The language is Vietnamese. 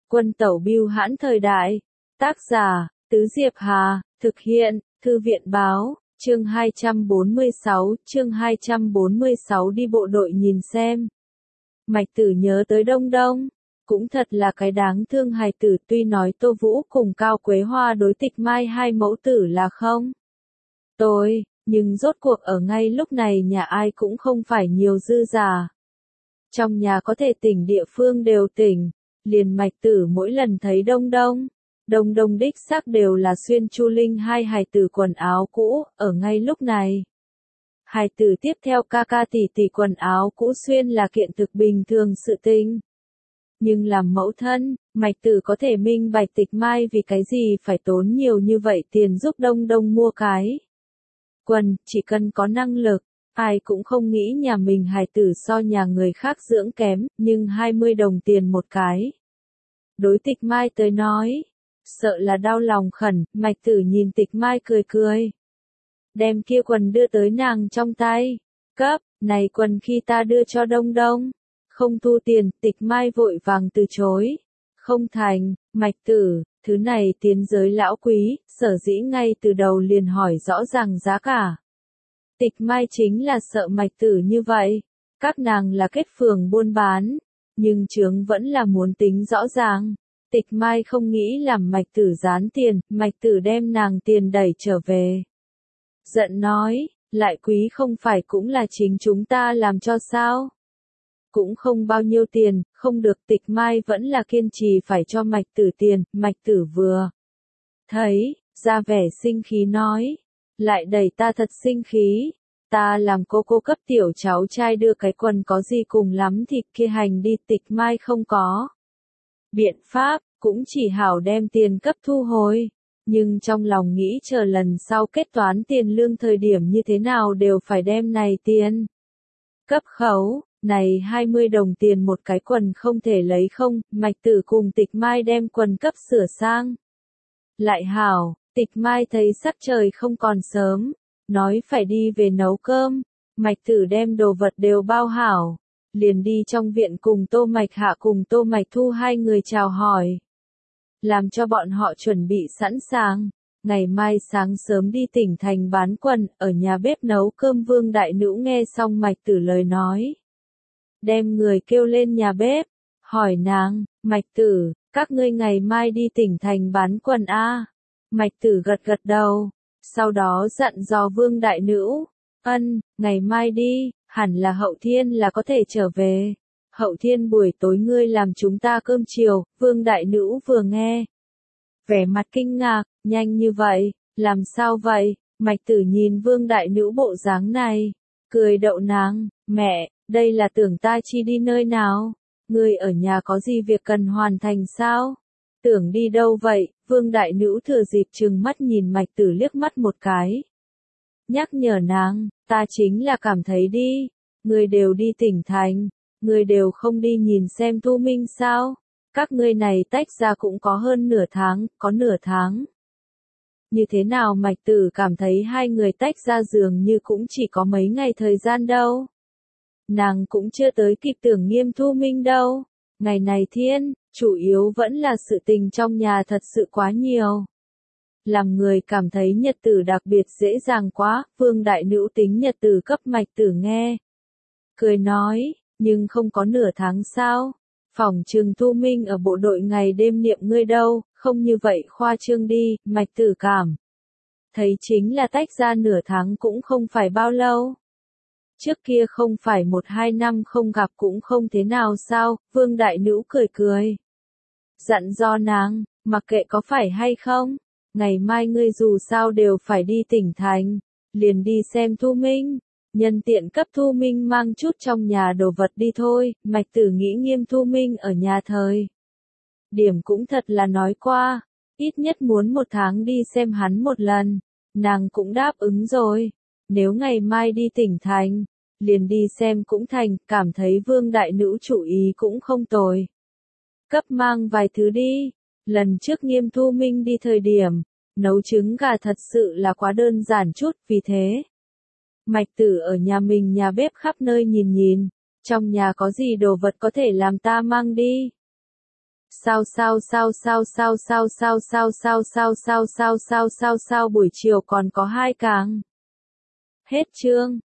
Quân tẩu bưu hãn thời đại. Tác giả, Tứ Diệp Hà, thực hiện, Thư viện báo, chương 246 đi bộ đội nhìn xem. Mạch Tử nhớ tới Đông Đông, cũng thật là cái đáng thương hài tử, tuy nói Tô Vũ cùng Cao Quế Hoa đối Tịch Mai hai mẫu tử là không tôi, nhưng rốt cuộc ở ngay lúc này nhà ai cũng không phải nhiều dư giả. Trong nhà có thể tỉnh địa phương đều tỉnh, liền Mạch Tử mỗi lần thấy Đông Đông đích xác đều là xuyên Chu Linh hai hài tử quần áo cũ, ở ngay lúc này. Hài tử tiếp theo ca ca tỷ tỷ quần áo cũ xuyên là kiện thực bình thường sự tình. Nhưng làm mẫu thân, Mạch Tử có thể minh bạch Tịch Mai vì cái gì phải tốn nhiều như vậy tiền giúp Đông Đông mua cái quần, chỉ cần có năng lực, ai cũng không nghĩ nhà mình hài tử so nhà người khác dưỡng kém, nhưng 20 đồng tiền một cái. Đối Tịch Mai tới nói, sợ là đau lòng khẩn, Mạch Tử nhìn Tịch Mai cười cười. Đem kia quần đưa tới nàng trong tay. Cấp, này quần khi ta đưa cho Đông Đông. Không thu tiền, Tịch Mai vội vàng từ chối. Không thành, Mạch Tử, thứ này tiến giới lão quý, sở dĩ ngay từ đầu liền hỏi rõ ràng giá cả. Tịch Mai chính là sợ Mạch Tử như vậy. Các nàng là kết phường buôn bán, nhưng chướng vẫn là muốn tính rõ ràng. Tịch Mai không nghĩ làm Mạch Tử gián tiền, Mạch Tử đem nàng tiền đẩy trở về. Giận nói, lại quý không phải cũng là chính chúng ta làm cho sao? Cũng không bao nhiêu tiền, không được. Tịch Mai vẫn là kiên trì phải cho Mạch Tử tiền, Mạch Tử vừa thấy, ra vẻ sinh khí nói, lại đẩy ta thật sinh khí, ta làm cô cấp tiểu cháu trai đưa cái quần có gì cùng lắm thì kia hành đi. Tịch Mai không có biện pháp, cũng chỉ hảo đem tiền cấp thu hồi. Nhưng trong lòng nghĩ chờ lần sau kết toán tiền lương thời điểm như thế nào đều phải đem này tiền cấp khấu, này 20 đồng tiền một cái quần không thể lấy không. Mạch Tử cùng Tịch Mai đem quần cấp sửa sang lại hảo. Tịch Mai thấy sắc trời không còn sớm, nói phải đi về nấu cơm. Mạch Tử đem đồ vật đều bao hảo, liền đi trong viện cùng Tô Mạch Hạ cùng Tô Mạch Thu hai người chào hỏi, làm cho bọn họ chuẩn bị sẵn sàng. Ngày mai sáng sớm đi tỉnh thành bán quần, ở nhà bếp nấu cơm. Vương Đại Nữ nghe xong Mạch Tử lời nói, đem người kêu lên nhà bếp, hỏi nàng, Mạch Tử, các ngươi ngày mai đi tỉnh thành bán quần a? Mạch Tử gật gật đầu, sau đó dặn dò Vương Đại Nữ, ngày mai đi, hẳn là hậu thiên là có thể trở về. Hậu thiên buổi tối ngươi làm chúng ta cơm chiều. Vương Đại Nữ vừa nghe, vẻ mặt kinh ngạc, nhanh như vậy, làm sao vậy? Mạch Tử nhìn Vương Đại Nữ bộ dáng này, cười đậu nàng, mẹ, đây là tưởng ta chi đi nơi nào? Ngươi ở nhà có gì việc cần hoàn thành sao? Tưởng đi đâu vậy? Vương Đại Nữ thừa dịp trừng mắt nhìn Mạch Tử liếc mắt một cái, nhắc nhở nàng, ta chính là cảm thấy đi, ngươi đều đi tỉnh thành, ngươi đều không đi nhìn xem Thu Minh sao? Các ngươi này tách ra cũng có hơn nửa tháng, có nửa tháng. Như thế nào? Mạch Tử cảm thấy hai người tách ra dường như cũng chỉ có mấy ngày thời gian đâu. Nàng cũng chưa tới kịp tưởng nghiêm Thu Minh đâu. Ngày này thiên, chủ yếu vẫn là sự tình trong nhà thật sự quá nhiều, làm người cảm thấy nhật tử đặc biệt dễ dàng quá. Vương Đại Nữ tính nhật tử cấp Mạch Tử nghe, cười nói, nhưng không có nửa tháng sao? Phỏng chừng Thu Minh ở bộ đội ngày đêm niệm ngươi đâu, không như vậy khoa trương đi. Mạch Tử cảm thấy chính là tách ra nửa tháng cũng không phải bao lâu. Trước kia không phải 1-2 năm không gặp cũng không thế nào sao? Vương Đại Nữ cười cười, dặn dò nàng, mặc kệ có phải hay không, ngày mai ngươi dù sao đều phải đi tỉnh thành, liền đi xem Thu Minh, nhân tiện cấp Thu Minh mang chút trong nhà đồ vật đi thôi. Mạch Tử nghĩ nghiêm Thu Minh ở nhà thời điểm cũng thật là nói qua, ít nhất muốn 1 tháng đi xem hắn một lần, nàng cũng đáp ứng rồi. Nếu ngày mai đi tỉnh thành, liền đi xem cũng thành. Cảm thấy Vương Đại Nữ chủ ý cũng không tồi, cấp mang vài thứ đi. Lần trước nghiêm Thu Minh đi thời điểm, nấu trứng gà thật sự là quá đơn giản chút, vì thế Mạch Tử ở nhà mình nhà bếp khắp nơi nhìn nhìn, trong nhà có gì đồ vật có thể làm ta mang đi. Buổi chiều còn có 2 càng. Hết chương.